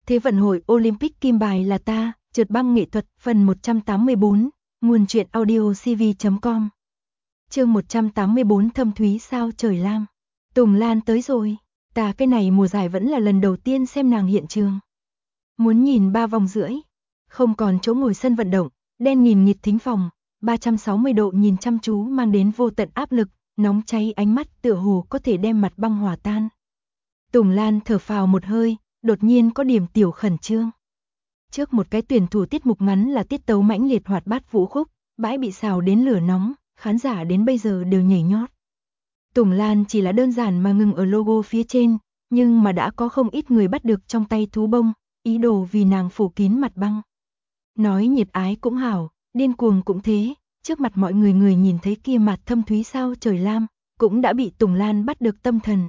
Thế vận hội Olympic kim bài là ta, trượt băng nghệ thuật, phần 184, nguồn truyện audio cv.com. Chương 184 thâm thúy sao trời lam. Tùng Lan tới rồi, ta cái này mùa giải vẫn là lần đầu tiên xem nàng hiện trường. Muốn nhìn 3 vòng rưỡi, không còn chỗ ngồi sân vận động, đen nghìn nghịt thính phòng, 360 độ nhìn chăm chú mang đến vô tận áp lực, nóng cháy ánh mắt tựa hồ có thể đem mặt băng hòa tan. Tùng Lan thở phào một hơi, đột nhiên có điểm tiểu khẩn trương. Trước một cái tuyển thủ tiết mục ngắn là tiết tấu mãnh liệt hoạt bát vũ khúc, bãi bị xào đến lửa nóng, khán giả đến bây giờ đều nhảy nhót. Tùng Lan chỉ là đơn giản mà ngừng ở logo phía trên, nhưng mà đã có không ít người bắt được trong tay thú bông, ý đồ vì nàng phủ kín mặt băng. Nói nhiệt ái cũng hảo, điên cuồng cũng thế, trước mặt mọi người người nhìn thấy kia mặt thâm thúy sao trời lam, cũng đã bị Tùng Lan bắt được tâm thần.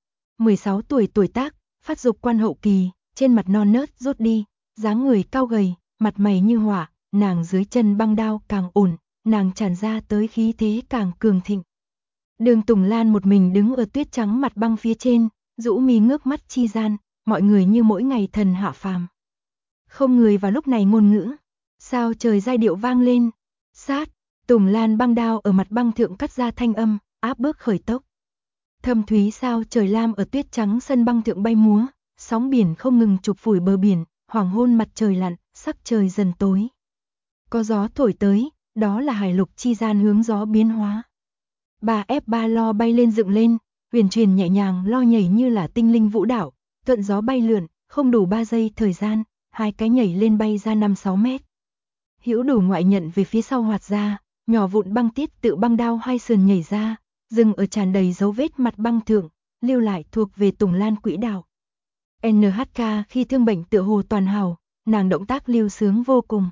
16 tuổi tuổi tác, phát dục quan hậu kỳ, trên mặt non nớt rút đi, dáng người cao gầy, mặt mày như hỏa, nàng dưới chân băng đao càng ổn, nàng tràn ra tới khí thế càng cường thịnh. Đường Tùng Lan một mình đứng ở tuyết trắng mặt băng phía trên, rũ mi ngước mắt chi gian, mọi người như mỗi ngày thần hạ phàm. Không người vào lúc này ngôn ngữ, sao trời giai điệu vang lên, sát, Tùng Lan băng đao ở mặt băng thượng cắt ra thanh âm, áp bước khởi tốc. Thâm thúy sao trời lam ở tuyết trắng sân băng thượng bay múa, sóng biển không ngừng chụp phủi bờ biển, hoàng hôn mặt trời lặn, sắc trời dần tối. Có gió thổi tới, đó là hải lục chi gian hướng gió biến hóa. 3F3 lo bay lên dựng lên, huyền truyền nhẹ nhàng lo nhảy như là tinh linh vũ đạo, thuận gió bay lượn, không đủ 3 giây thời gian, hai cái nhảy lên bay ra 5-6 mét. Hữu đủ ngoại nhận về phía sau hoạt ra, nhỏ vụn băng tiết tự băng đao hai sườn nhảy ra, dừng ở tràn đầy dấu vết mặt băng thượng, lưu lại thuộc về Tùng Lan quỹ đạo. NHK khi thương bệnh tựa hồ toàn hảo, nàng động tác lưu sướng vô cùng.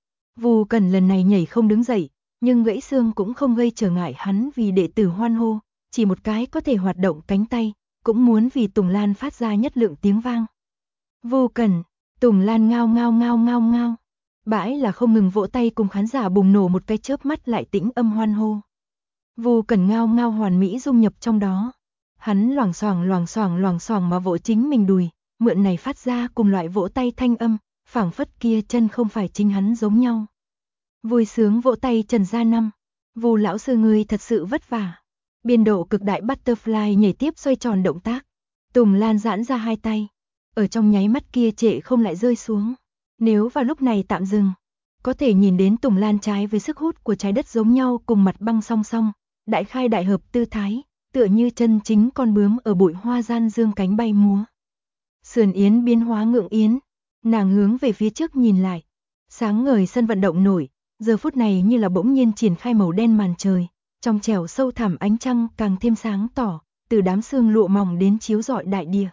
Vu Cần lần này nhảy không đứng dậy, nhưng gãy xương cũng không gây trở ngại hắn vì đệ tử hoan hô, chỉ một cái có thể hoạt động cánh tay, cũng muốn vì Tùng Lan phát ra nhất lượng tiếng vang. Vu Cần, Tùng Lan ngao ngao ngao ngao ngao, bãi là không ngừng vỗ tay cùng khán giả bùng nổ một cái chớp mắt lại tĩnh âm hoan hô. Vu Cần ngao ngao hoàn mỹ dung nhập trong đó. Hắn loảng xoảng mà vỗ chính mình đùi, mượn này phát ra cùng loại vỗ tay thanh âm, phảng phất kia chân không phải chính hắn giống nhau. Vui sướng vỗ tay Trần Gia Năm, Vu lão sư ngươi thật sự vất vả. Biên độ cực đại butterfly nhảy tiếp xoay tròn động tác. Tùng Lan giãn ra hai tay, ở trong nháy mắt kia trệ không lại rơi xuống. Nếu vào lúc này tạm dừng, có thể nhìn đến Tùng Lan trái với sức hút của trái đất giống nhau cùng mặt băng song song, đại khai đại hợp tư thái, tựa như chân chính con bướm ở bụi hoa gian dương cánh bay múa. Sườn yến biến hóa ngượng yến, nàng hướng về phía trước nhìn lại. Sáng ngời sân vận động nổi, giờ phút này như là bỗng nhiên triển khai màu đen màn trời, trong trẻo sâu thẳm ánh trăng càng thêm sáng tỏ, từ đám sương lụa mỏng đến chiếu rọi đại địa.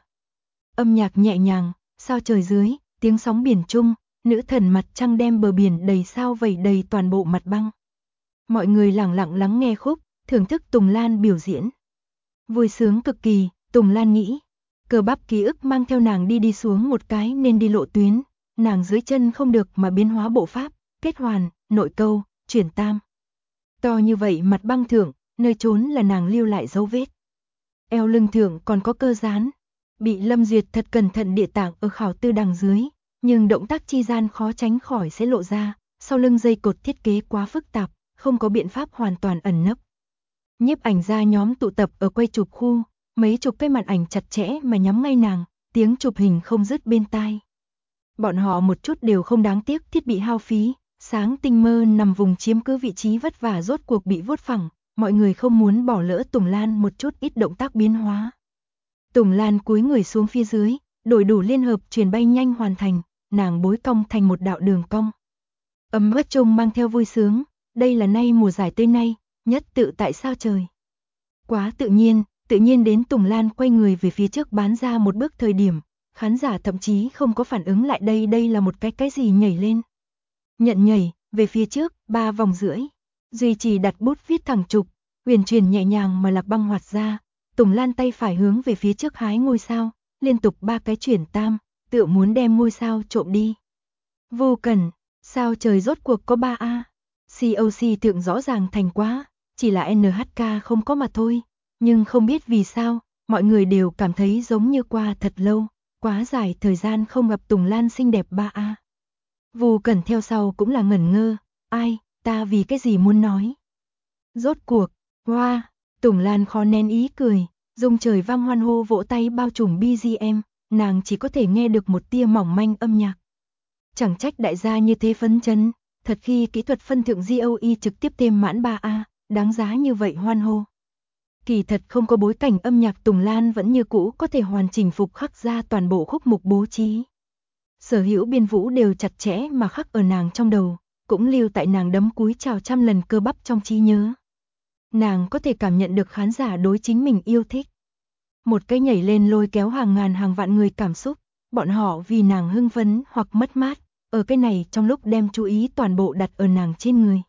Âm nhạc nhẹ nhàng, sao trời dưới, tiếng sóng biển chung, nữ thần mặt trăng đem bờ biển đầy sao vẩy đầy toàn bộ mặt băng. Mọi người lặng lặng lắng nghe khúc, thưởng thức Tùng Lan biểu diễn. Vui sướng cực kỳ, Tùng Lan nghĩ. Cơ bắp ký ức mang theo nàng đi xuống một cái nên đi lộ tuyến, nàng dưới chân không được mà biến hóa bộ pháp, kết hoàn, nội câu, chuyển tam. To như vậy mặt băng thượng, nơi trốn là nàng lưu lại dấu vết. Eo lưng thượng còn có cơ dán, bị Lâm Duyệt thật cẩn thận địa tạng ở khảo tư đằng dưới, nhưng động tác chi gian khó tránh khỏi sẽ lộ ra, sau lưng dây cột thiết kế quá phức tạp, không có biện pháp hoàn toàn ẩn nấp. Nhiếp ảnh gia nhóm tụ tập ở quay chụp khu, mấy chục cái màn ảnh chặt chẽ mà nhắm ngay nàng, tiếng chụp hình không dứt bên tai. Bọn họ một chút đều không đáng tiếc thiết bị hao phí, sáng tinh mơ nằm vùng chiếm cứ vị trí vất vả rốt cuộc bị vuốt phẳng, mọi người không muốn bỏ lỡ Tùng Lan một chút ít động tác biến hóa. Tùng Lan cúi người xuống phía dưới, đổi đủ liên hợp truyền bay nhanh hoàn thành, nàng bối cong thành một đạo đường cong. Âm bất trung mang theo vui sướng, đây là nay mùa giải tới nay, nhất tự tại sao trời. Quá tự nhiên đến Tùng Lan quay người về phía trước bán ra một bước thời điểm, khán giả thậm chí không có phản ứng lại đây là một cái gì nhảy lên. Nhận nhảy, về phía trước, 3 vòng rưỡi, duy trì đặt bút viết thẳng trục, huyền truyền nhẹ nhàng mà lạc băng hoạt ra, Tùng Lan tay phải hướng về phía trước hái ngôi sao, liên tục 3 cái chuyển tam, tựa muốn đem ngôi sao trộm đi. Vô cần, sao trời rốt cuộc có 3A, COC thượng rõ ràng thành quá, chỉ là NHK không có mà thôi. Nhưng không biết vì sao, mọi người đều cảm thấy giống như qua thật lâu, Quá dài thời gian không gặp Tùng Lan xinh đẹp ba a. Vu Cẩn theo sau cũng là ngẩn ngơ, ai, ta vì cái gì muốn nói. Rốt cuộc, hoa, Tùng Lan khó nén ý cười, rung trời vang hoan hô vỗ tay bao trùm BGM, nàng chỉ có thể nghe được một tia mỏng manh âm nhạc. Chẳng trách đại gia như thế phấn chấn, thật khi kỹ thuật phân thượng GOE trực tiếp thêm mãn 3A, đáng giá như vậy hoan hô. Kỳ thật không có bối cảnh âm nhạc Tùng Lan vẫn như cũ có thể hoàn chỉnh phục khắc ra toàn bộ khúc mục bố trí. Sở hữu biên vũ đều chặt chẽ mà khắc ở nàng trong đầu, cũng lưu tại nàng đấm cúi chào trăm lần cơ bắp trong trí nhớ. Nàng có thể cảm nhận được khán giả đối chính mình yêu thích. Một cái nhảy lên lôi kéo hàng ngàn hàng vạn người cảm xúc, bọn họ vì nàng hưng phấn hoặc mất mát, ở cái này trong lúc đem chú ý toàn bộ đặt ở nàng trên người.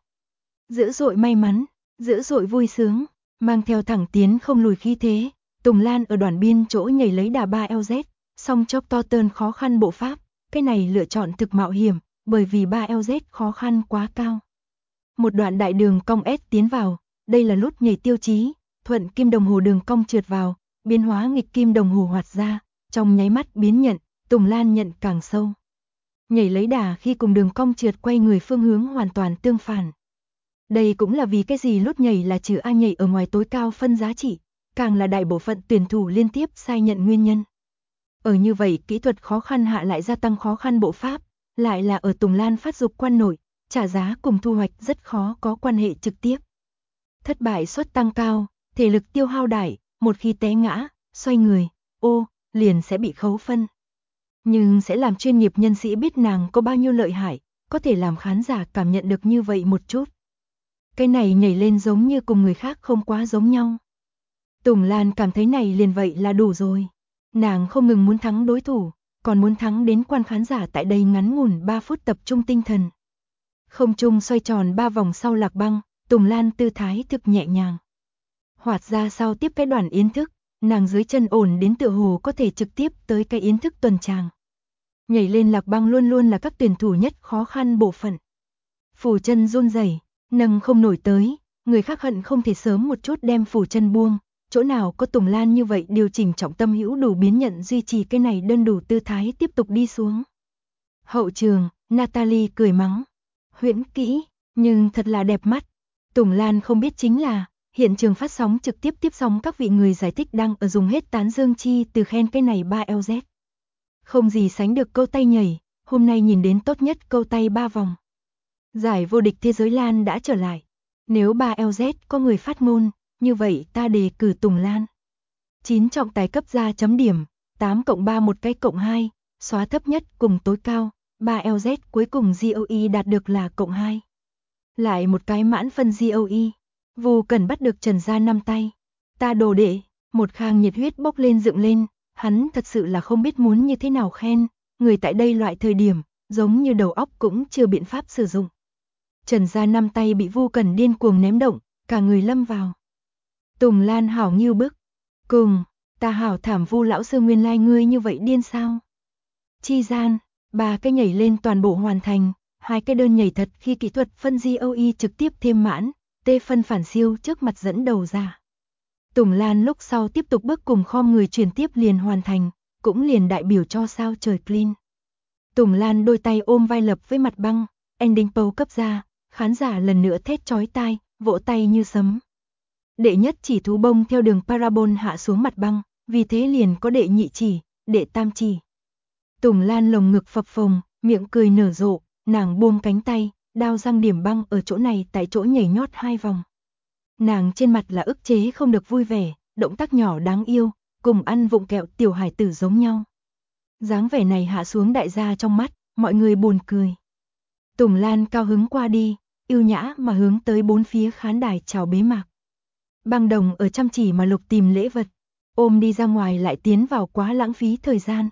Dữ dội may mắn, dữ dội vui sướng, mang theo thẳng tiến không lùi khí thế, Tùng Lan ở đoạn biên chỗ nhảy lấy đà 3LZ, song chop to tơn khó khăn bộ pháp, cái này lựa chọn thực mạo hiểm, bởi vì 3LZ khó khăn quá cao. Một đoạn đại đường cong S tiến vào, đây là nút nhảy tiêu chí, thuận kim đồng hồ đường cong trượt vào, biến hóa nghịch kim đồng hồ hoạt ra, trong nháy mắt biến nhận, Tùng Lan nhận càng sâu. Nhảy lấy đà khi cùng đường cong trượt quay người phương hướng hoàn toàn tương phản. Đây cũng là vì cái gì nút nhảy là chữ A nhảy ở ngoài tối cao phân giá trị, càng là đại bộ phận tuyển thủ liên tiếp sai nhận nguyên nhân. Ở như vậy kỹ thuật khó khăn hạ lại gia tăng khó khăn bộ pháp, lại là ở Tùng Lan phát dục quan nổi, trả giá cùng thu hoạch rất khó có quan hệ trực tiếp. Thất bại suất tăng cao, thể lực tiêu hao đại, một khi té ngã, xoay người, liền sẽ bị khấu phân. Nhưng sẽ làm chuyên nghiệp nhân sĩ biết nàng có bao nhiêu lợi hại, có thể làm khán giả cảm nhận được như vậy một chút. Cái này nhảy lên giống như cùng người khác không quá giống nhau. Tùng Lan cảm thấy này liền vậy là đủ rồi. Nàng không ngừng muốn thắng đối thủ, còn muốn thắng đến quan khán giả tại đây ngắn ngủn 3 phút tập trung tinh thần. Không trung xoay tròn 3 vòng sau lạc băng, Tùng Lan tư thái thực nhẹ nhàng. Hoạt ra sau tiếp cái đoạn yến thức, nàng dưới chân ổn đến tựa hồ có thể trực tiếp tới cái yến thức tuần tràng. Nhảy lên lạc băng luôn luôn là các tuyển thủ nhất khó khăn bộ phận. Phủ chân run rẩy, nâng không nổi tới, người khác hận không thể sớm một chút đem phủ chân buông, chỗ nào có Tùng Lan như vậy điều chỉnh trọng tâm hữu đủ biến nhận duy trì cái này đơn đủ tư thái tiếp tục đi xuống. Hậu trường, Natalie cười mắng, huyễn kỹ, nhưng thật là đẹp mắt. Tùng Lan không biết chính là, hiện trường phát sóng trực tiếp tiếp sóng các vị người giải thích đang ở dùng hết tán dương chi từ khen cái này 3LZ. Không gì sánh được câu tay nhảy, hôm nay nhìn đến tốt nhất câu tay 3 vòng. Giải vô địch thế giới Lan đã trở lại. Nếu 3LZ có người phát ngôn, như vậy ta đề cử Tùng Lan. 9 trọng tài cấp ra chấm điểm, 8+3 một cái +2, xóa thấp nhất cùng tối cao, 3LZ cuối cùng GOE đạt được là +2. Lại một cái mãn phân GOE. Vu Cẩn bắt được Trần Gia 5 tay. Ta đồ đệ, một khang nhiệt huyết bốc lên dựng lên, hắn thật sự là không biết muốn như thế nào khen, người tại đây loại thời điểm, giống như đầu óc cũng chưa biện pháp sử dụng. Trần Gia 5 tay bị Vu Cẩn điên cuồng ném động, cả người lâm vào. Tùng Lan hảo nghiêu bức. Cùng, ta hảo thảm Vu lão sư nguyên lai ngươi như vậy điên sao? Chi gian, 3 cái nhảy lên toàn bộ hoàn thành, 2 cái đơn nhảy thật khi kỹ thuật phân GOE trực tiếp thêm mãn, tê phân phản siêu trước mặt dẫn đầu ra. Tùng Lan lúc sau tiếp tục bước cùng khom người chuyển tiếp liền hoàn thành, cũng liền đại biểu cho sao trời clean. Tùng Lan đôi tay ôm vai lập với mặt băng, ending pose cấp ra, khán giả lần nữa thét chói tai, vỗ tay như sấm. Đệ nhất chỉ thú bông theo đường parabol hạ xuống mặt băng, vì thế liền có đệ nhị chỉ, đệ tam chỉ. Tùng Lan lồng ngực phập phồng, miệng cười nở rộ, nàng buông cánh tay, đao răng điểm băng ở chỗ này tại chỗ nhảy nhót 2 vòng. Nàng trên mặt là ức chế không được vui vẻ, động tác nhỏ đáng yêu, cùng ăn vụng kẹo tiểu hải tử giống nhau. Dáng vẻ này hạ xuống đại gia trong mắt, mọi người buồn cười. Tùng Lan cao hứng qua đi, yêu nhã mà hướng tới 4 phía khán đài chào bế mạc. Băng Đồng ở chăm chỉ mà lục tìm lễ vật, ôm đi ra ngoài lại tiến vào quá lãng phí thời gian.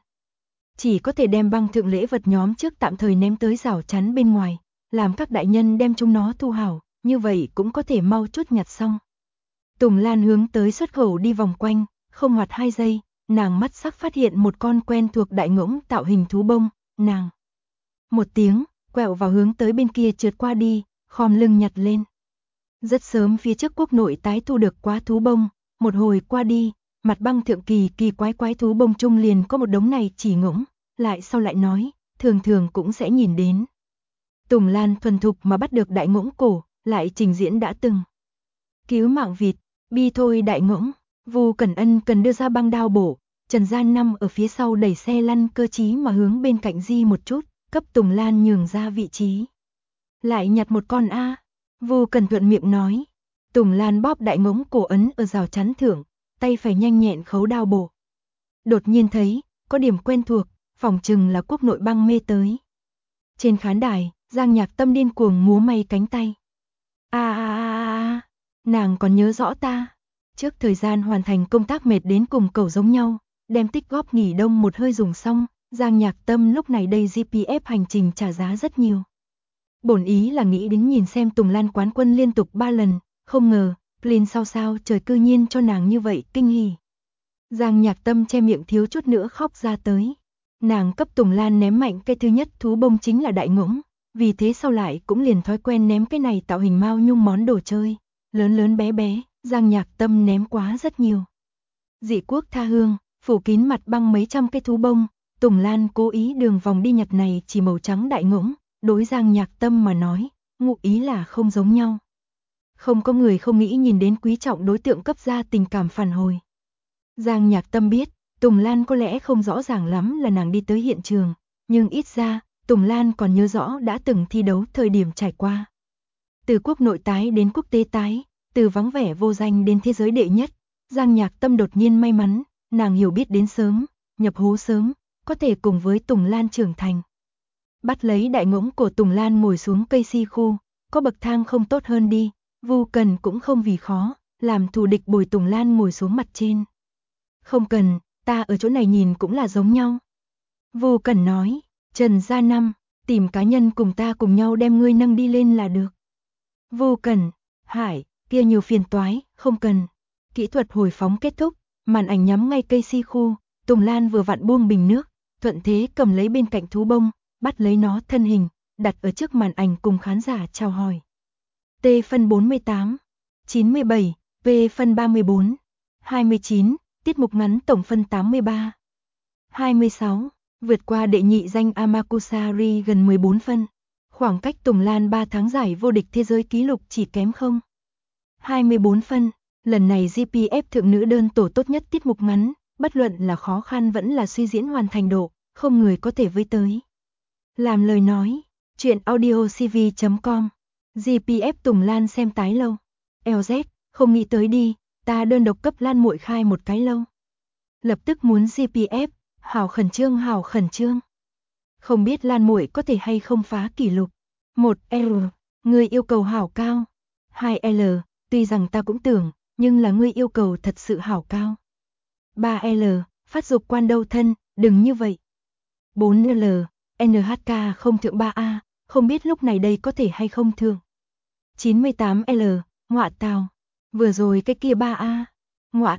Chỉ có thể đem băng thượng lễ vật nhóm trước tạm thời ném tới rào chắn bên ngoài, làm các đại nhân đem chúng nó thu hảo, như vậy cũng có thể mau chút nhặt xong. Tùng Lan hướng tới xuất khẩu đi vòng quanh, không hoạt 2 giây, nàng mắt sắc phát hiện một con quen thuộc đại ngỗng tạo hình thú bông, nàng. Một tiếng, quẹo vào hướng tới bên kia trượt qua đi, khom lưng nhặt lên. Rất sớm phía trước quốc nội tái thu được quá thú bông, một hồi qua đi, mặt băng thượng kỳ kỳ quái thú bông chung liền có một đống này chỉ ngỗng, lại sau lại nói, thường thường cũng sẽ nhìn đến. Tùng Lan thuần thục mà bắt được đại ngỗng cổ, lại trình diễn đã từng. Cứu mạng vịt, bi thôi đại ngỗng, Vu Cẩn Ân cần đưa ra băng đao bổ, Trần Gian Năm ở phía sau đẩy xe lăn cơ trí mà hướng bên cạnh di một chút, cấp Tùng Lan nhường ra vị trí. Lại nhặt một con A, Vu Cẩn thuận miệng nói. Tùng Lan bóp đại ngỗng cổ ấn ở rào chắn thượng, tay phải nhanh nhẹn khấu đao bổ. Đột nhiên thấy, có điểm quen thuộc, phỏng chừng là quốc nội băng mê tới. Trên khán đài, Giang Nhạc Tâm điên cuồng múa may cánh tay. Nàng còn nhớ rõ ta. Trước thời gian hoàn thành công tác mệt đến cùng cẩu giống nhau, đem tích góp nghỉ đông một hơi dùng xong, Giang Nhạc Tâm lúc này đây GPF hành trình trả giá rất nhiều. Bổn ý là nghĩ đến nhìn xem Tùng Lan quán quân liên tục 3 lần, không ngờ, Plin sao trời cư nhiên cho nàng như vậy kinh hỉ. Giang Nhạc Tâm che miệng thiếu chút nữa khóc ra tới. Nàng cấp Tùng Lan ném mạnh cái thứ nhất thú bông chính là đại ngỗng, vì thế sau lại cũng liền thói quen ném cái này tạo hình mao nhung món đồ chơi, lớn bé, Giang Nhạc Tâm ném quá rất nhiều. Dị quốc tha hương, phủ kín mặt băng mấy trăm cái thú bông, Tùng Lan cố ý đường vòng đi nhặt này chỉ màu trắng đại ngỗng, đối Giang Nhạc Tâm mà nói, ngụ ý là không giống nhau. Không có người không nghĩ nhìn đến quý trọng đối tượng cấp ra tình cảm phản hồi. Giang Nhạc Tâm biết, Tùng Lan có lẽ không rõ ràng lắm là nàng đi tới hiện trường, nhưng ít ra, Tùng Lan còn nhớ rõ đã từng thi đấu thời điểm trải qua. Từ quốc nội tái đến quốc tế tái, từ vắng vẻ vô danh đến thế giới đệ nhất, Giang Nhạc Tâm đột nhiên may mắn, nàng hiểu biết đến sớm, nhập hố sớm, có thể cùng với Tùng Lan trưởng thành. Bắt lấy đại ngỗng của Tùng Lan ngồi xuống cây si khu, có bậc thang không tốt hơn đi, Vu Cần cũng không vì khó, làm thù địch bồi Tùng Lan ngồi xuống mặt trên. Không cần, ta ở chỗ này nhìn cũng là giống nhau. Vu Cần nói, Trần Gia Năm, tìm cá nhân cùng ta cùng nhau đem ngươi nâng đi lên là được. Vu Cần, Hải, kia nhiều phiền toái, không cần. Kỹ thuật hồi phóng kết thúc, màn ảnh nhắm ngay cây si khu, Tùng Lan vừa vặn buông bình nước, thuận thế cầm lấy bên cạnh thú bông, bắt lấy nó thân hình, đặt ở trước màn ảnh cùng khán giả chào hỏi. T phân 48, 97, V phân 34, 29, tiết mục ngắn tổng phân 83, 26, vượt qua đệ nhị danh Amakusari gần 14 phân. Khoảng cách Tùng Lan 3 tháng giải vô địch thế giới kỷ lục chỉ kém 24 phân. Lần này GPF thượng nữ đơn tổ tốt nhất tiết mục ngắn, bất luận là khó khăn vẫn là suy diễn hoàn thành độ, không người có thể với tới. Làm lời nói, chuyện audiocv.com, GPF Tùng Lan xem tái lâu. LZ, không nghĩ tới đi, ta đơn độc cấp Lan muội khai một cái lâu. Lập tức muốn GPF, hảo khẩn trương. Không biết Lan muội có thể hay không phá kỷ lục. 1L, ngươi yêu cầu hảo cao. 2L, tuy rằng ta cũng tưởng, nhưng là ngươi yêu cầu thật sự hảo cao. 3L, phát dục quan đâu thân, đừng như vậy. 4L, NHK không thượng 3A, không biết lúc này đây có thể hay không thượng. 98L, ngọa tào. Vừa rồi cái kia 3A. Ngọa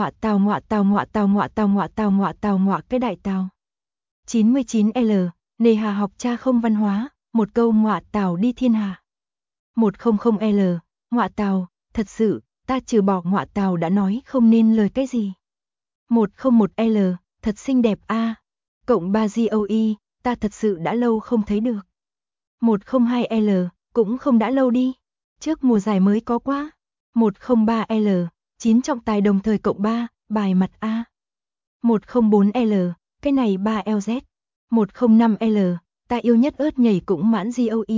tào cái đại tào. 99L, nề hà học cha không văn hóa, một câu ngọa tào đi thiên hà. 100L, ngọa tào, thật sự, ta trừ bỏ ngọa tào đã nói không nên lời cái gì. 101L, thật xinh đẹp a. Cộng 3 GOE, ta thật sự đã lâu không thấy được. 102L, cũng không đã lâu đi. Trước mùa giải mới có quá. 103L, 9 trọng tài đồng thời cộng 3, bài mặt A. 104L, cái này 3LZ. 105L, ta yêu nhất ớt nhảy cũng mãn GOE.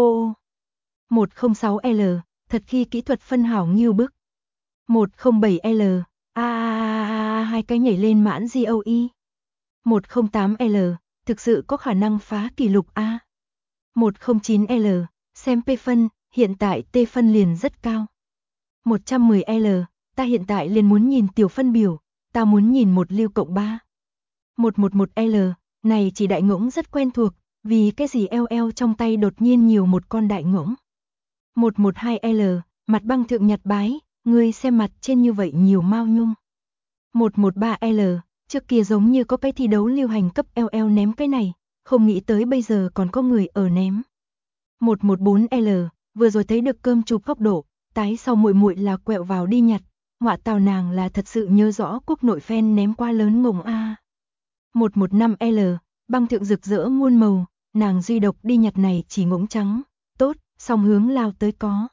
106L, thật khi kỹ thuật phân hảo nghiêu bức. 107L, hai cái nhảy lên mãn GOE. 108L, thực sự có khả năng phá kỷ lục A. 109L, xem P phân, hiện tại T phân liền rất cao. 110L, ta hiện tại liền muốn nhìn tiểu phân biểu, ta muốn nhìn một lưu cộng 3. 111L, này chỉ đại ngỗng rất quen thuộc, vì cái gì LL trong tay đột nhiên nhiều một con đại ngỗng. 112L, mặt băng thượng nhặt bái, ngươi xem mặt trên như vậy nhiều mao nhung. 113L, trước kia giống như có cái thi đấu lưu hành cấp LL ném cái này, không nghĩ tới bây giờ còn có người ở ném. 114L, vừa rồi thấy được cơm chụp góc độ, tái sau muội muội là quẹo vào đi nhặt. Ngọa tào nàng là thật sự nhớ rõ quốc nội fan ném qua lớn ngồng a. 115L, băng thượng rực rỡ muôn màu, nàng duy độc đi nhặt này chỉ ngỗng trắng, tốt, song hướng lao tới có.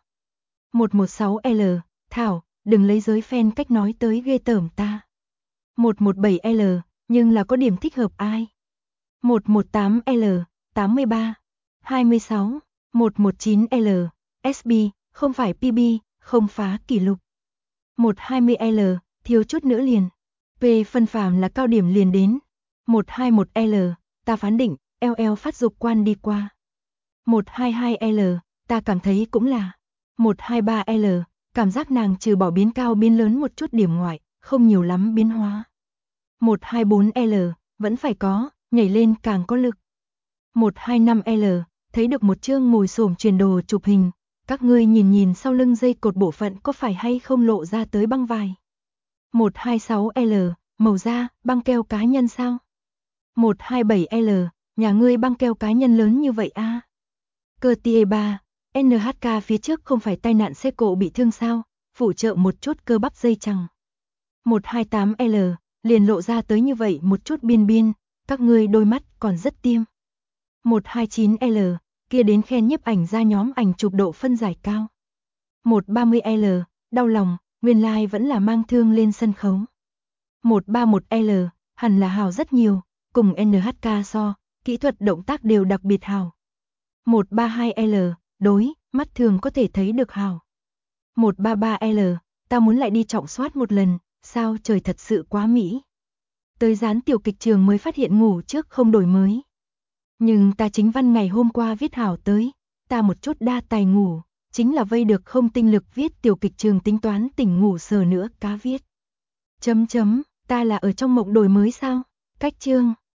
116L, Thảo, đừng lấy giới fan cách nói tới ghê tởm ta. 117L, nhưng là có điểm thích hợp ai? 118L, 83, 26, 119L, SB, không phải PB, không phá kỷ lục. 120L, thiếu chút nữa liền. P phân phàm là cao điểm liền đến. 121L, ta phán định, LL phát dục quan đi qua. 122L, ta cảm thấy cũng là. 123L, cảm giác nàng trừ bỏ biến cao biến lớn một chút điểm ngoại, không nhiều lắm biến hóa. 124L, vẫn phải có, nhảy lên càng có lực. 125L, thấy được một chương ngồi xổm truyền đồ chụp hình, các ngươi nhìn nhìn sau lưng dây cột bộ phận có phải hay không lộ ra tới băng vải. 126L, màu da, băng keo cá nhân sao? 127L, nhà ngươi băng keo cá nhân lớn như vậy a? Cartier 3, NHK phía trước không phải tai nạn xe cộ bị thương sao, phụ trợ một chút cơ bắp dây chằng. 128L, liền lộ ra tới như vậy một chút biên biên, các ngươi đôi mắt còn rất tiêm. 129L, kia đến khen nhiếp ảnh ra nhóm ảnh chụp độ phân giải cao. 130L, đau lòng, nguyên lai vẫn là mang thương lên sân khấu. 131L, hẳn là hào rất nhiều, cùng NHK so, kỹ thuật động tác đều đặc biệt hào. 132L, đối, mắt thường có thể thấy được hào. 133L, ta muốn lại đi trọng soát một lần, sao trời thật sự quá mỹ. Tới dán tiểu kịch trường mới phát hiện ngủ trước không đổi mới. Nhưng ta chính văn ngày hôm qua viết hảo tới, ta một chút đa tài ngủ, chính là vây được không tinh lực viết tiểu kịch trường tính toán tỉnh ngủ sờ nữa cá viết. Ta là ở trong mộng đổi mới sao? Cách chương.